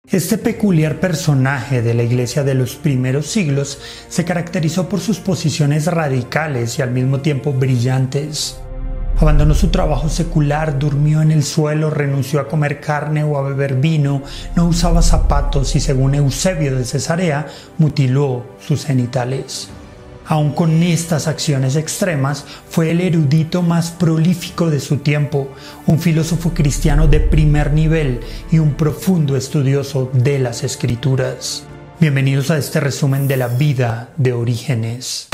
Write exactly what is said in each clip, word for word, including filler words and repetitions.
Este peculiar personaje de la Iglesia de los primeros siglos se caracterizó por sus posiciones radicales y al mismo tiempo brillantes. Abandonó su trabajo secular, durmió en el suelo, renunció a comer carne o a beber vino, no usaba zapatos y, según Eusebio de Cesarea, mutiló sus genitales. Aun con estas acciones extremas, fue el erudito más prolífico de su tiempo, un filósofo cristiano de primer nivel y un profundo estudioso de las Escrituras. Bienvenidos a este resumen de la vida de Orígenes.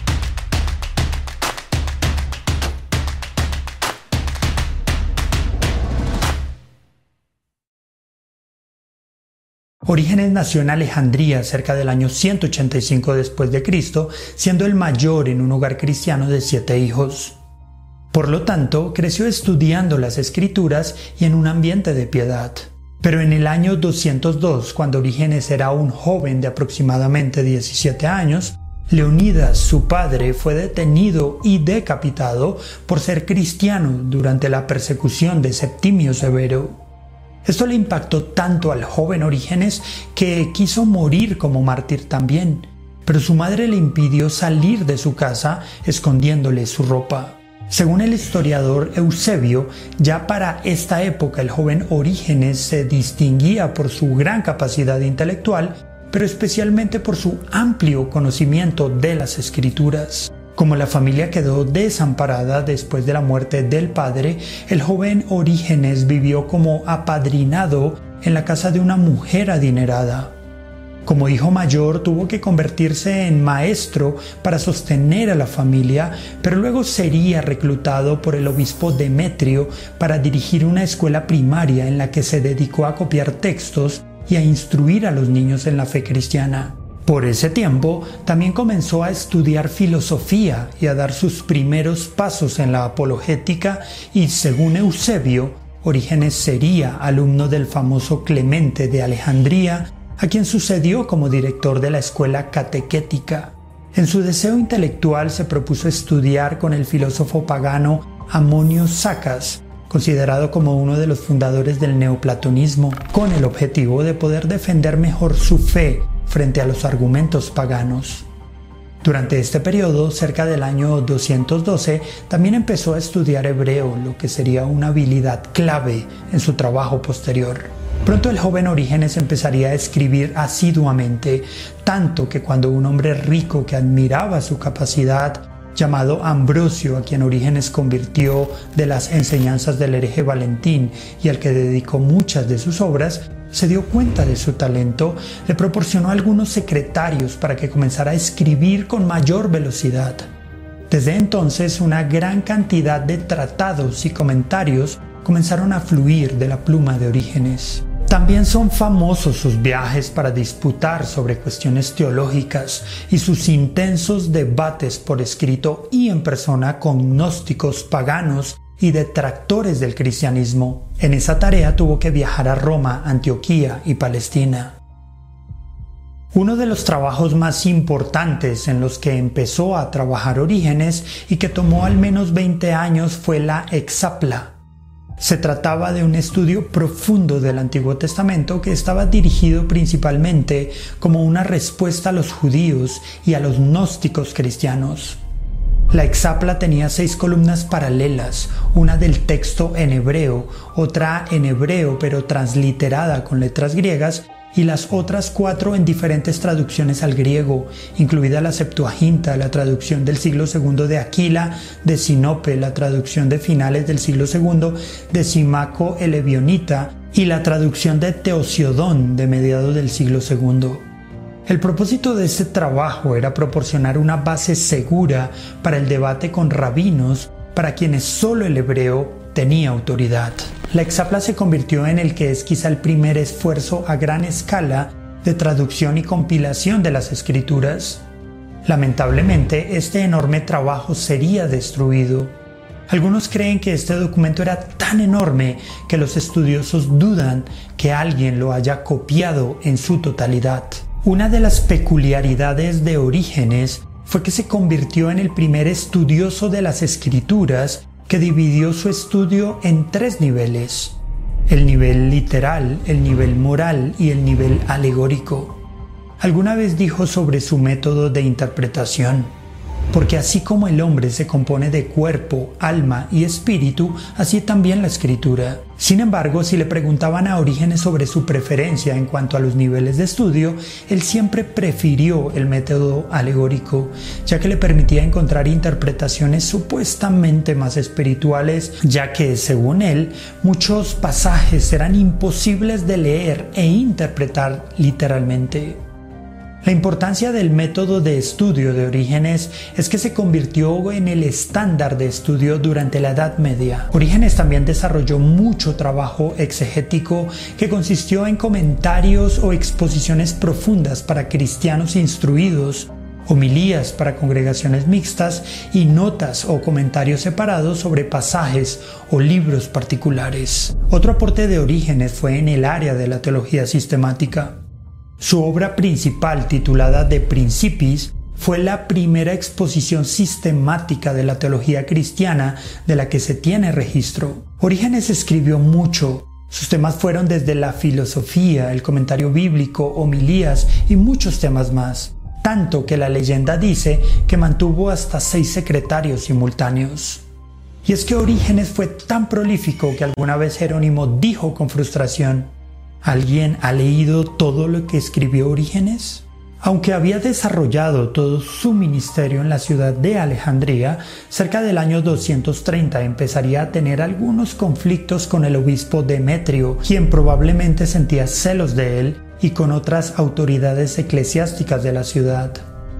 Orígenes nació en Alejandría cerca del año ciento ochenta y cinco después de Cristo, siendo el mayor en un hogar cristiano de siete hijos. Por lo tanto, creció estudiando las Escrituras y en un ambiente de piedad. Pero en el año doscientos dos, cuando Orígenes era un joven de aproximadamente diecisiete años, Leonidas, su padre, fue detenido y decapitado por ser cristiano durante la persecución de Septimio Severo. Esto le impactó tanto al joven Orígenes que quiso morir como mártir también, pero su madre le impidió salir de su casa escondiéndole su ropa. Según el historiador Eusebio, ya para esta época el joven Orígenes se distinguía por su gran capacidad intelectual, pero especialmente por su amplio conocimiento de las Escrituras. Como la familia quedó desamparada después de la muerte del padre, el joven Orígenes vivió como apadrinado en la casa de una mujer adinerada. Como hijo mayor tuvo que convertirse en maestro para sostener a la familia, pero luego sería reclutado por el obispo Demetrio para dirigir una escuela primaria en la que se dedicó a copiar textos y a instruir a los niños en la fe cristiana. Por ese tiempo, también comenzó a estudiar filosofía y a dar sus primeros pasos en la apologética y, según Eusebio, Orígenes sería alumno del famoso Clemente de Alejandría, a quien sucedió como director de la escuela catequética. En su deseo intelectual se propuso estudiar con el filósofo pagano Amonio Sacas, considerado como uno de los fundadores del neoplatonismo, con el objetivo de poder defender mejor su fe frente a los argumentos paganos. Durante este periodo, cerca del año doscientos doce, también empezó a estudiar hebreo, lo que sería una habilidad clave en su trabajo posterior. Pronto el joven Orígenes empezaría a escribir asiduamente, tanto que cuando un hombre rico que admiraba su capacidad, llamado Ambrosio, a quien Orígenes convirtió de las enseñanzas del hereje Valentín y al que dedicó muchas de sus obras, se dio cuenta de su talento, le proporcionó algunos secretarios para que comenzara a escribir con mayor velocidad. Desde entonces, una gran cantidad de tratados y comentarios comenzaron a fluir de la pluma de Orígenes. También son famosos sus viajes para disputar sobre cuestiones teológicas y sus intensos debates por escrito y en persona con gnósticos paganos y detractores del cristianismo. En esa tarea tuvo que viajar a Roma, Antioquía y Palestina. Uno de los trabajos más importantes en los que empezó a trabajar Orígenes y que tomó al menos veinte años fue la Hexapla. Se trataba de un estudio profundo del Antiguo Testamento que estaba dirigido principalmente como una respuesta a los judíos y a los gnósticos cristianos. La Hexapla tenía seis columnas paralelas, una del texto en hebreo, otra en hebreo pero transliterada con letras griegas y las otras cuatro en diferentes traducciones al griego, incluida la Septuaginta, la traducción del siglo segundo de Aquila, de Sinope, la traducción de finales del siglo segundo de Simaco el Ebionita y la traducción de Teosiodón de mediados del siglo segundo. El propósito de este trabajo era proporcionar una base segura para el debate con rabinos para quienes solo el hebreo tenía autoridad. La Hexapla se convirtió en el que es quizá el primer esfuerzo a gran escala de traducción y compilación de las Escrituras. Lamentablemente, este enorme trabajo sería destruido. Algunos creen que este documento era tan enorme que los estudiosos dudan que alguien lo haya copiado en su totalidad. Una de las peculiaridades de Orígenes fue que se convirtió en el primer estudioso de las Escrituras que dividió su estudio en tres niveles. el nivel literal, el nivel moral y el nivel alegórico. Alguna vez dijo sobre su método de interpretación: porque así como el hombre se compone de cuerpo, alma y espíritu, así también la escritura. Sin embargo, si le preguntaban a Orígenes sobre su preferencia en cuanto a los niveles de estudio, él siempre prefirió el método alegórico, ya que le permitía encontrar interpretaciones supuestamente más espirituales, ya que, según él, muchos pasajes eran imposibles de leer e interpretar literalmente. La importancia del método de estudio de Orígenes es que se convirtió en el estándar de estudio durante la Edad Media. Orígenes también desarrolló mucho trabajo exegético que consistió en comentarios o exposiciones profundas para cristianos instruidos, homilías para congregaciones mixtas y notas o comentarios separados sobre pasajes o libros particulares. Otro aporte de Orígenes fue en el área de la teología sistemática. Su obra principal, titulada De Principis, fue la primera exposición sistemática de la teología cristiana de la que se tiene registro. Orígenes escribió mucho. Sus temas fueron desde la filosofía, el comentario bíblico, homilías y muchos temas más. Tanto que la leyenda dice que mantuvo hasta seis secretarios simultáneos. Y es que Orígenes fue tan prolífico que alguna vez Jerónimo dijo con frustración: ¿alguien ha leído todo lo que escribió Orígenes? Aunque había desarrollado todo su ministerio en la ciudad de Alejandría, cerca del año doscientos treinta empezaría a tener algunos conflictos con el obispo Demetrio, quien probablemente sentía celos de él, y con otras autoridades eclesiásticas de la ciudad.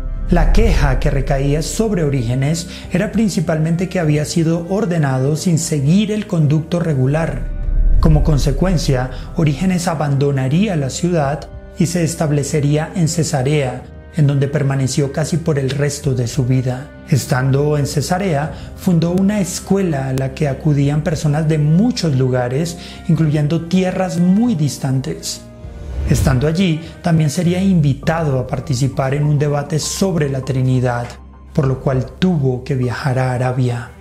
La queja que recaía sobre Orígenes era principalmente que había sido ordenado sin seguir el conducto regular. Como consecuencia, Orígenes abandonaría la ciudad y se establecería en Cesarea, en donde permaneció casi por el resto de su vida. Estando en Cesarea, fundó una escuela a la que acudían personas de muchos lugares, incluyendo tierras muy distantes. Estando allí, también sería invitado a participar en un debate sobre la Trinidad, por lo cual tuvo que viajar a Arabia.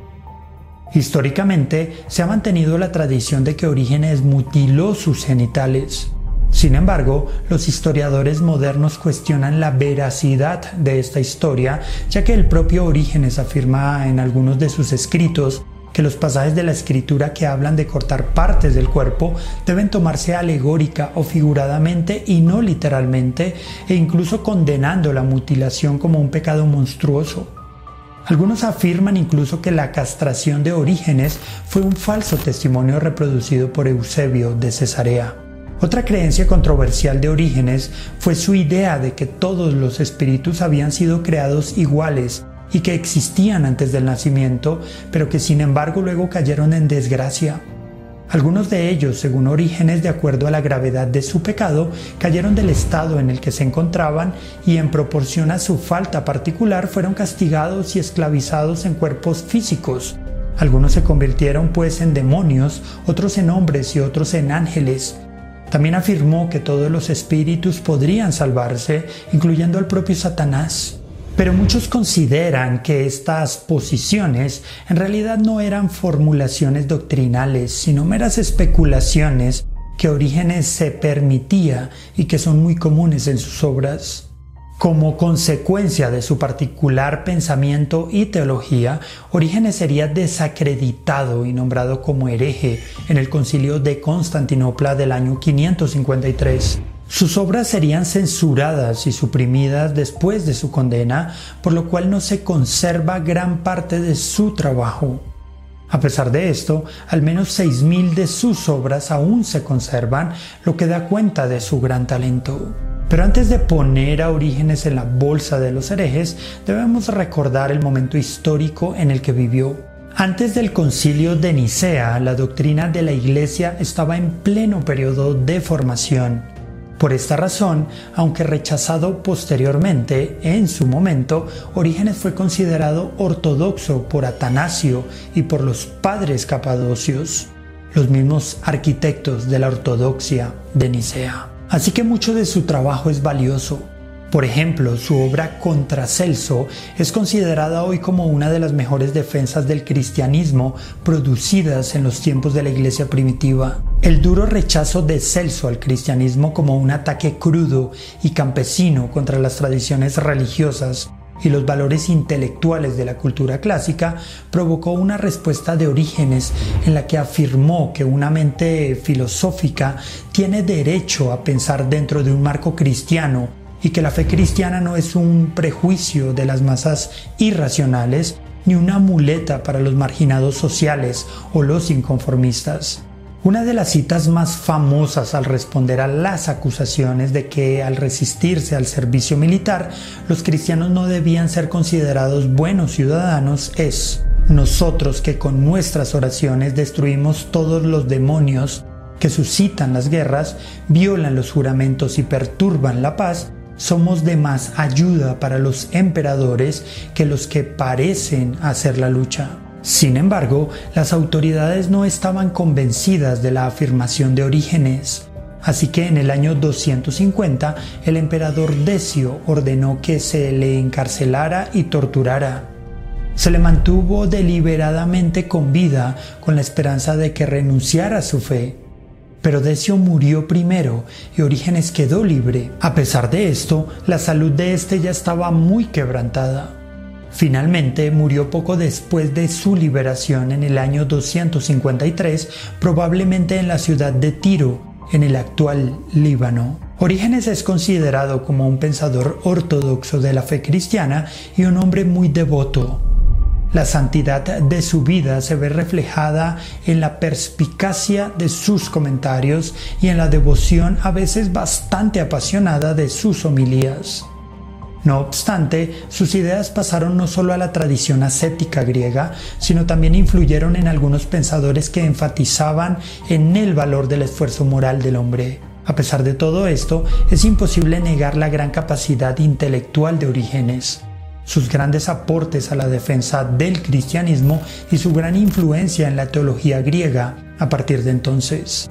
Históricamente, se ha mantenido la tradición de que Orígenes mutiló sus genitales. Sin embargo, los historiadores modernos cuestionan la veracidad de esta historia, ya que el propio Orígenes afirma en algunos de sus escritos que los pasajes de la Escritura que hablan de cortar partes del cuerpo deben tomarse alegórica o figuradamente y no literalmente, e incluso condenando la mutilación como un pecado monstruoso. Algunos afirman incluso que la castración de Orígenes fue un falso testimonio reproducido por Eusebio de Cesarea. Otra creencia controversial de Orígenes fue su idea de que todos los espíritus habían sido creados iguales y que existían antes del nacimiento, pero que sin embargo luego cayeron en desgracia. Algunos de ellos, según Orígenes, de acuerdo a la gravedad de su pecado, cayeron del estado en el que se encontraban y en proporción a su falta particular fueron castigados y esclavizados en cuerpos físicos. Algunos se convirtieron pues en demonios, otros en hombres y otros en ángeles. También afirmó que todos los espíritus podrían salvarse, incluyendo al propio Satanás. Pero muchos consideran que estas posiciones en realidad no eran formulaciones doctrinales, sino meras especulaciones que Orígenes se permitía y que son muy comunes en sus obras. Como consecuencia de su particular pensamiento y teología, Orígenes sería desacreditado y nombrado como hereje en el Concilio de Constantinopla del año quinientos cincuenta y tres. Sus obras serían censuradas y suprimidas después de su condena, por lo cual no se conserva gran parte de su trabajo. A pesar de esto, al menos seis mil de sus obras aún se conservan, lo que da cuenta de su gran talento. Pero antes de poner a Orígenes en la bolsa de los herejes, debemos recordar el momento histórico en el que vivió. Antes del Concilio de Nicea, la doctrina de la Iglesia estaba en pleno periodo de formación. Por esta razón, aunque rechazado posteriormente, en su momento, Orígenes fue considerado ortodoxo por Atanasio y por los padres capadocios, los mismos arquitectos de la ortodoxia de Nicea. Así que mucho de su trabajo es valioso. Por ejemplo, su obra Contra Celso es considerada hoy como una de las mejores defensas del cristianismo producidas en los tiempos de la Iglesia primitiva. El duro rechazo de Celso al cristianismo como un ataque crudo y campesino contra las tradiciones religiosas y los valores intelectuales de la cultura clásica provocó una respuesta de Orígenes en la que afirmó que una mente filosófica tiene derecho a pensar dentro de un marco cristiano y que la fe cristiana no es un prejuicio de las masas irracionales ni una muleta para los marginados sociales o los inconformistas. Una de las citas más famosas al responder a las acusaciones de que al resistirse al servicio militar los cristianos no debían ser considerados buenos ciudadanos es: nosotros que con nuestras oraciones destruimos todos los demonios que suscitan las guerras, violan los juramentos y perturban la paz, somos de más ayuda para los emperadores que los que parecen hacer la lucha. Sin embargo, las autoridades no estaban convencidas de la afirmación de Orígenes. Así que en el año doscientos cincuenta, el emperador Decio ordenó que se le encarcelara y torturara. Se le mantuvo deliberadamente con vida con la esperanza de que renunciara a su fe. Pero Decio murió primero y Orígenes quedó libre. A pesar de esto, la salud de este ya estaba muy quebrantada. Finalmente murió poco después de su liberación en el año doscientos cincuenta y tres, probablemente en la ciudad de Tiro, en el actual Líbano. Orígenes es considerado como un pensador ortodoxo de la fe cristiana y un hombre muy devoto. La santidad de su vida se ve reflejada en la perspicacia de sus comentarios y en la devoción a veces bastante apasionada de sus homilías. No obstante, sus ideas pasaron no solo a la tradición ascética griega, sino también influyeron en algunos pensadores que enfatizaban en el valor del esfuerzo moral del hombre. A pesar de todo esto, es imposible negar la gran capacidad intelectual de Orígenes, sus grandes aportes a la defensa del cristianismo y su gran influencia en la teología griega a partir de entonces.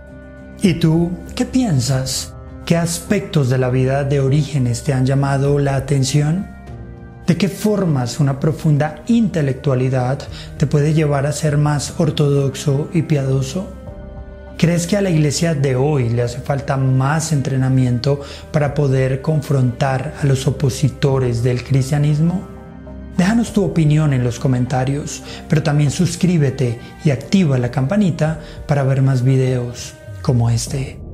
¿Y tú qué piensas? ¿Qué aspectos de la vida de Orígenes te han llamado la atención? ¿De qué formas una profunda intelectualidad te puede llevar a ser más ortodoxo y piadoso? ¿Crees que a la iglesia de hoy le hace falta más entrenamiento para poder confrontar a los opositores del cristianismo? Déjanos tu opinión en los comentarios, pero también suscríbete y activa la campanita para ver más videos como este.